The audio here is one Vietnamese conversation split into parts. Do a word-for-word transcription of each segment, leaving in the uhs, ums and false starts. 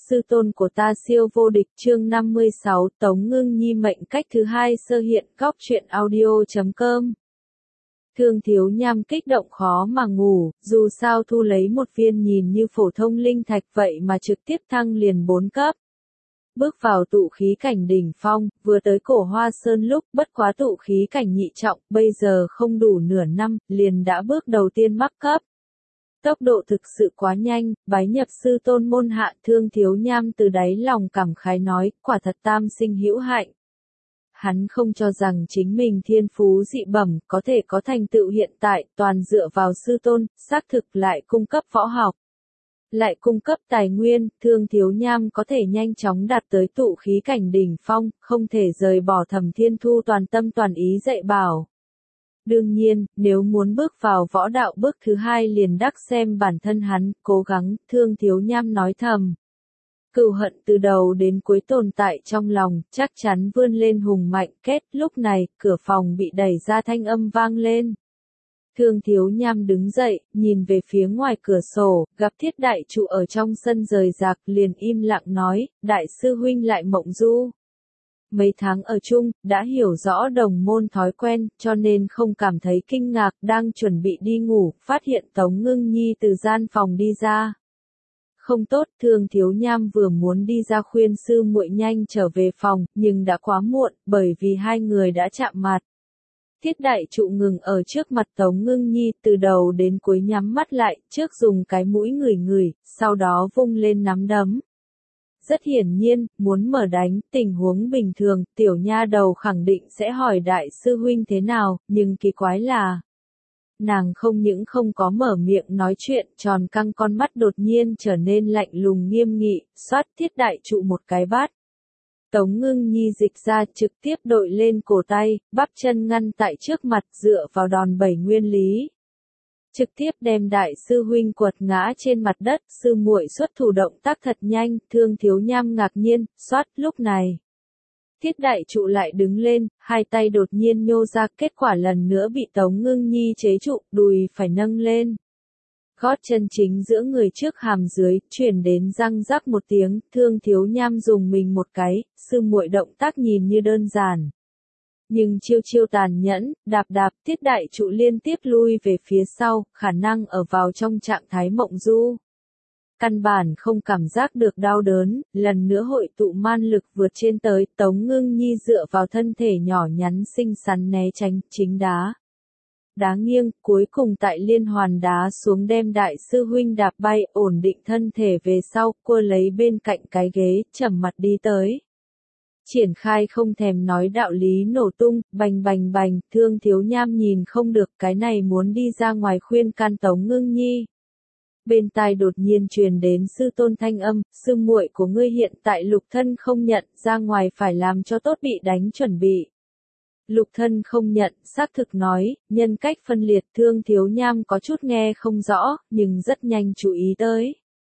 sư tôn của ta siêu vô địch chương năm mươi sáu Tống Ngưng Nhi mệnh cách thứ hai sơ hiện góc truyện audio.com. Thương Thiếu Nham kích động khó mà ngủ, dù sao thu lấy một viên nhìn như phổ thông linh thạch vậy mà trực tiếp thăng liền bốn cấp. Bước vào tụ khí cảnh đỉnh phong, vừa tới Cổ Hoa Sơn lúc bất quá tụ khí cảnh nhị trọng, bây giờ không đủ nửa năm, liền đã bước đầu tiên mắc cấp. Tốc độ thực sự quá nhanh, bái nhập sư tôn môn hạ. Thương Thiếu Nham từ đáy lòng cảm khái nói, quả thật tam sinh hữu hạnh. Hắn không cho rằng chính mình thiên phú dị bẩm có thể có thành tựu hiện tại, toàn dựa vào sư tôn, xác thực lại cung cấp võ học. Lại cung cấp tài nguyên, Thương Thiếu Nham có thể nhanh chóng đạt tới tụ khí cảnh đỉnh phong, không thể rời bỏ Thẩm Thiên Thu toàn tâm toàn ý dạy bảo. Đương nhiên, nếu muốn bước vào võ đạo bước thứ hai liền đắc xem bản thân hắn, cố gắng, Thương Thiếu Nham nói thầm. Cừu hận từ đầu đến cuối tồn tại trong lòng, chắc chắn vươn lên hùng mạnh kết. Lúc này, cửa phòng bị đẩy ra thanh âm vang lên. Thương Thiếu Nham đứng dậy, nhìn về phía ngoài cửa sổ, gặp Thiết Đại Trụ ở trong sân rời rạc, liền im lặng nói, đại sư huynh lại mộng du. Mấy tháng ở chung, đã hiểu rõ đồng môn thói quen, cho nên không cảm thấy kinh ngạc, đang chuẩn bị đi ngủ, phát hiện Tống Ngưng Nhi từ gian phòng đi ra. Không tốt, Thương Thiếu Nham vừa muốn đi ra khuyên sư muội nhanh trở về phòng, nhưng đã quá muộn, bởi vì hai người đã chạm mặt. Thiết Đại Trụ ngừng ở trước mặt Tống Ngưng Nhi, từ đầu đến cuối nhắm mắt lại, trước dùng cái mũi ngửi ngửi, sau đó vung lên nắm đấm. Rất hiển nhiên, muốn mở đánh, tình huống bình thường, tiểu nha đầu khẳng định sẽ hỏi đại sư huynh thế nào, nhưng kỳ quái là nàng không những không có mở miệng nói chuyện, tròn căng con mắt đột nhiên trở nên lạnh lùng nghiêm nghị, xoát Thiết Đại Trụ một cái bát. Tống Ngưng Nhi dịch ra trực tiếp đội lên cổ tay, bắp chân ngăn tại trước mặt dựa vào đòn bẩy nguyên lý. Trực tiếp đem đại sư huynh quật ngã trên mặt đất, sư muội xuất thủ động tác thật nhanh, Thương Thiếu Nham ngạc nhiên, xoát lúc này. Thiết Đại Trụ lại đứng lên, hai tay đột nhiên nhô ra, kết quả lần nữa bị Tống Ngưng Nhi chế trụ, đùi phải nâng lên. Gót chân chính giữa người trước hàm dưới, chuyển đến răng rắc một tiếng, Thương Thiếu Nham dùng mình một cái, sư muội động tác nhìn như đơn giản. Nhưng chiêu chiêu tàn nhẫn, đạp đạp, Thiết Đại Trụ liên tiếp lui về phía sau, khả năng ở vào trong trạng thái mộng du. Căn bản không cảm giác được đau đớn, lần nữa hội tụ man lực vượt trên tới, Tống Ngưng Nhi dựa vào thân thể nhỏ nhắn xinh xắn né tránh, chính đá. Đá nghiêng, cuối cùng tại liên hoàn đá xuống đem đại sư huynh đạp bay, ổn định thân thể về sau, cua lấy bên cạnh cái ghế, trầm mặt đi tới. Triển khai không thèm nói đạo lý nổ tung, bành bành bành, Thương Thiếu Nham nhìn không được, cái này muốn đi ra ngoài khuyên can Tống Ngưng Nhi. Bên tai đột nhiên truyền đến sư tôn thanh âm, sư muội của ngươi hiện tại lục thân không nhận, ra ngoài phải làm cho tốt bị đánh chuẩn bị. Lục thân không nhận, xác thực nói, nhân cách phân liệt. Thương Thiếu Nham có chút nghe không rõ, nhưng rất nhanh chú ý tới.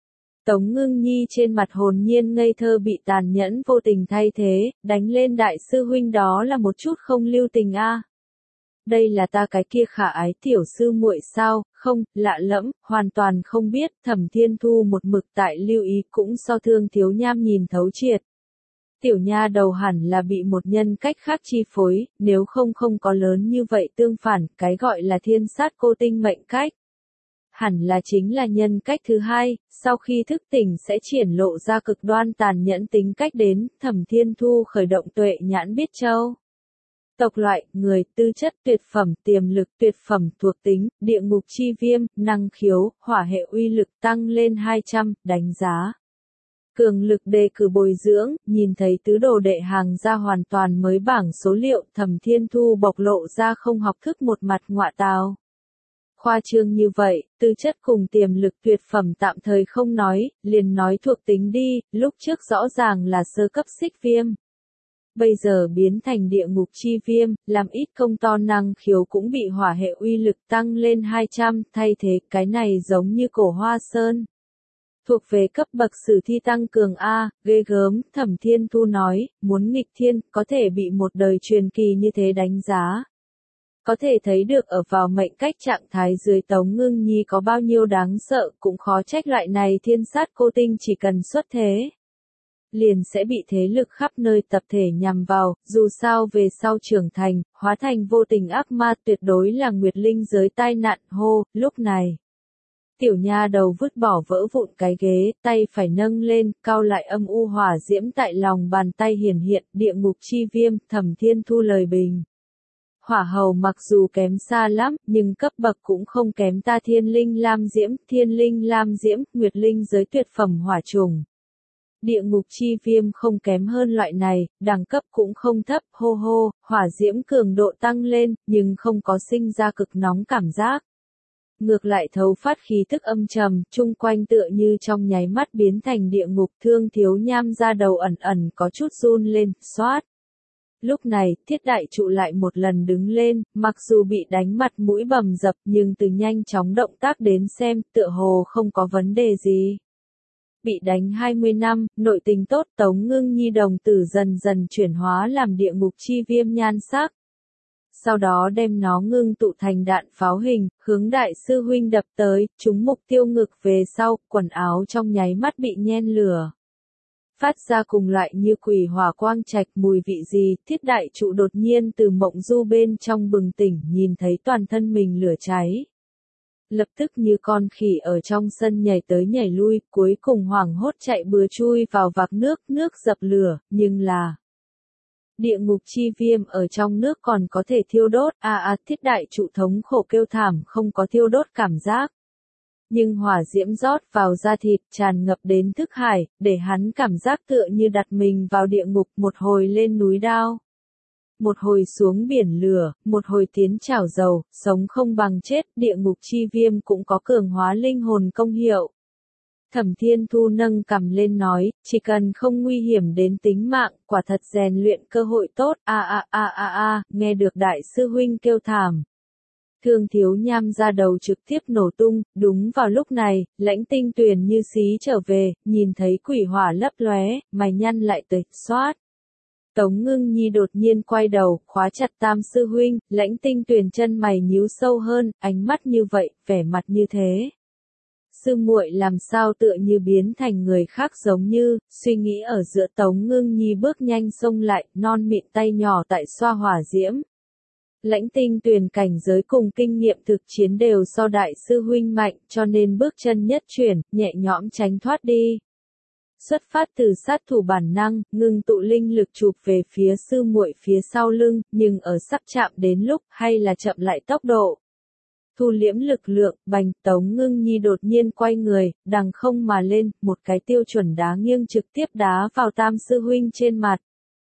Tống Ngưng Nhi trên mặt hồn nhiên ngây thơ bị tàn nhẫn vô tình thay thế, đánh lên đại sư huynh đó là một chút không lưu tình a. À. Đây là ta cái kia khả ái tiểu sư muội sao, không, lạ lẫm, hoàn toàn không biết, Thẩm Thiên Thu một mực tại lưu ý cũng so Thương Thiếu Nham nhìn thấu triệt. Tiểu nha đầu hẳn là bị một nhân cách khác chi phối, nếu không không có lớn như vậy tương phản, cái gọi là thiên sát cô tinh mệnh cách. Hẳn là chính là nhân cách thứ hai, sau khi thức tỉnh sẽ triển lộ ra cực đoan tàn nhẫn tính cách đến, Thẩm Thiên Thu khởi động tuệ nhãn biết châu. Tộc loại, người, tư chất tuyệt phẩm, tiềm lực tuyệt phẩm, thuộc tính, địa ngục chi viêm, năng khiếu, hỏa hệ uy lực tăng lên hai trăm, đánh giá. Cường lực đề cử bồi dưỡng, nhìn thấy tứ đồ đệ hàng ra hoàn toàn mới bảng số liệu, Thẩm Thiên Thu bộc lộ ra không học thức một mặt ngọa tào. Khoa trương như vậy, tư chất cùng tiềm lực tuyệt phẩm tạm thời không nói, liền nói thuộc tính đi, lúc trước rõ ràng là sơ cấp xích viêm. Bây giờ biến thành địa ngục chi viêm, làm ít công to năng khiếu cũng bị hỏa hệ uy lực tăng lên hai trăm, thay thế cái này giống như Cổ Hoa Sơn. Thuộc về cấp bậc sử thi tăng cường A, ghê gớm, Thẩm Thiên Thu nói, muốn nghịch thiên, có thể bị một đời truyền kỳ như thế đánh giá. Có thể thấy được ở vào mệnh cách trạng thái dưới Tống Ngưng Nhi có bao nhiêu đáng sợ, cũng khó trách loại này thiên sát cô tinh chỉ cần xuất thế. liền sẽ bị thế lực khắp nơi tập thể nhằm vào, dù sao về sau trưởng thành, hóa thành vô tình ác ma tuyệt đối là Nguyệt Linh giới tai nạn hô, lúc này. Tiểu nha đầu vứt bỏ vỡ vụn cái ghế, tay phải nâng lên, cao lại âm u hỏa diễm tại lòng bàn tay hiển hiện, địa ngục chi viêm, Thẩm Thiên Thu lời bình. Hỏa hầu mặc dù kém xa lắm, nhưng cấp bậc cũng không kém ta thiên linh lam diễm, thiên linh lam diễm, Nguyệt Linh giới tuyệt phẩm hỏa trùng. Địa ngục chi viêm không kém hơn loại này, đẳng cấp cũng không thấp, hô hô, hỏa diễm cường độ tăng lên, nhưng không có sinh ra cực nóng cảm giác. Ngược lại thấu phát khí thức âm trầm, chung quanh tựa như trong nháy mắt biến thành địa ngục. Thương Thiếu Nham ra đầu ẩn ẩn có chút run lên, xoát. Lúc này, thiết đại trụ lại một lần đứng lên, mặc dù bị đánh mặt mũi bầm dập nhưng từ nhanh chóng động tác đến xem, tựa hồ không có vấn đề gì. Bị đánh hai mươi năm, nội tình tốt, Tống Ngưng Nhi đồng tử dần dần chuyển hóa làm địa ngục chi viêm nhan sắc. Sau đó đem nó ngưng tụ thành đạn pháo hình, hướng đại sư huynh đập tới, trúng mục tiêu ngực về sau, quần áo trong nháy mắt bị nhen lửa. Phát ra cùng loại như quỷ hỏa quang trạch mùi vị gì, thiết đại trụ đột nhiên từ mộng du bên trong bừng tỉnh, nhìn thấy toàn thân mình lửa cháy. Lập tức như con khỉ ở trong sân nhảy tới nhảy lui, cuối cùng hoảng hốt chạy bừa chui vào vạc nước, nước dập lửa, nhưng là... Địa ngục chi viêm ở trong nước còn có thể thiêu đốt, a a thiết đại trụ thống khổ kêu thảm không có thiêu đốt cảm giác. Nhưng hỏa diễm rót vào da thịt tràn ngập đến thức hải, để hắn cảm giác tựa như đặt mình vào địa ngục, một hồi lên núi đao. Một hồi xuống biển lửa, một hồi tiến chảo dầu, sống không bằng chết, địa ngục chi viêm cũng có cường hóa linh hồn công hiệu. Thẩm Thiên Thu nâng cằm lên nói, chỉ cần không nguy hiểm đến tính mạng, quả thật rèn luyện cơ hội tốt, a a a a a, nghe được đại sư huynh kêu thảm. Thương Thiếu Nham ra đầu trực tiếp nổ tung, đúng vào lúc này, Lãnh Tinh Tuyền như xí trở về, nhìn thấy quỷ hỏa lấp lóe, mày nhăn lại tới, xoát. Tống Ngưng Nhi đột nhiên quay đầu, khóa chặt Tam sư huynh, Lãnh Tinh Tuyền chân mày nhíu sâu hơn, ánh mắt như vậy, vẻ mặt như thế. Sư muội làm sao tựa như biến thành người khác giống như, suy nghĩ ở giữa Tống Ngưng Nhi bước nhanh xông lại, non mịn tay nhỏ tại xoa hỏa diễm. Lãnh Tinh Tuyền cảnh giới cùng kinh nghiệm thực chiến đều so đại sư huynh mạnh, cho nên bước chân nhất chuyển, nhẹ nhõm tránh thoát đi. Xuất phát từ sát thủ bản năng, ngưng tụ linh lực chụp về phía sư muội phía sau lưng, nhưng ở sắp chạm đến lúc, hay là chậm lại tốc độ. Thu liễm lực lượng, bành, Tống Ngưng Nhi đột nhiên quay người, đằng không mà lên, một cái tiêu chuẩn đá nghiêng trực tiếp đá vào Tam sư huynh trên mặt.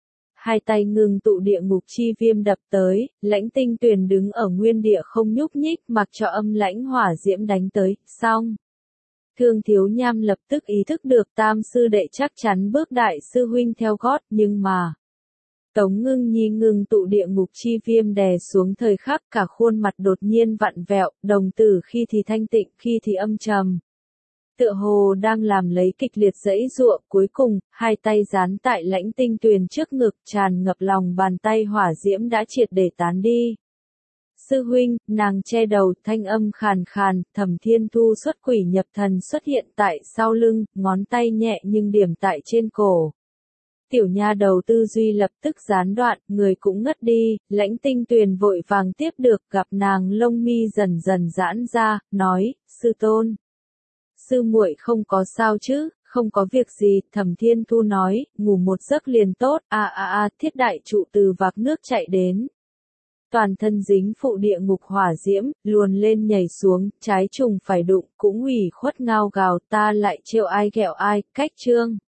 Hai tay ngưng tụ địa ngục chi viêm đập tới, Lãnh Tinh Tuyền đứng ở nguyên địa không nhúc nhích, mặc cho âm lãnh hỏa diễm đánh tới, xong. Thương Thiếu Nham lập tức ý thức được Tam sư đệ chắc chắn bước đại sư huynh theo gót, nhưng mà... Tống Ngưng Nhi ngưng tụ địa ngục chi viêm đè xuống thời khắc cả khuôn mặt đột nhiên vặn vẹo, đồng tử khi thì thanh tịnh, khi thì âm trầm. Tựa hồ đang làm lấy kịch liệt giãy giụa, cuối cùng, hai tay dán tại Lãnh Tinh Tuyền trước ngực, tràn ngập lòng bàn tay hỏa diễm đã triệt để tán đi. Sư huynh, nàng che đầu, thanh âm khàn khàn, Thẩm Thiên Thu xuất quỷ nhập thần xuất hiện tại sau lưng, ngón tay nhẹ nhưng điểm tại trên cổ. Tiểu nha đầu tư duy lập tức gián đoạn, người cũng ngất đi, Lãnh Tinh Tuyền vội vàng tiếp được, gặp nàng lông mi dần dần giãn ra, nói, sư tôn. Sư muội không có sao chứ, không có việc gì, Thẩm Thiên Thu nói, ngủ một giấc liền tốt, a a a, thiết đại trụ từ vạc nước chạy đến. Toàn thân dính phụ địa ngục hỏa diễm, luồn lên nhảy xuống, trái trùng phải đụng, cũng ủy khuất ngao gào, ta lại trêu ai ghẹo ai, cách chương.